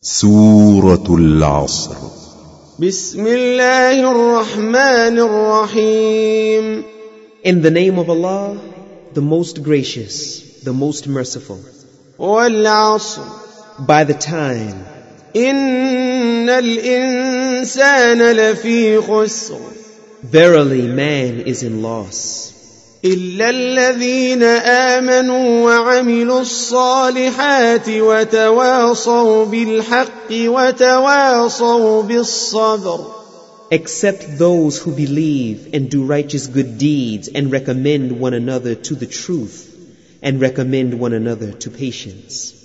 سورة العصر. بسم الله الرحمن الرحيم. In the name of Allah, the most gracious, the most merciful. والعصر. By the time. إن الإنسان لفي خسر. Verily man is in loss. إلا الذين آمنوا وعملوا الصالحات وتواصوا بالحق وتواصوا بالصبر. Except those who believe and do righteous good deeds and recommend one another to the truth and recommend one another to patience.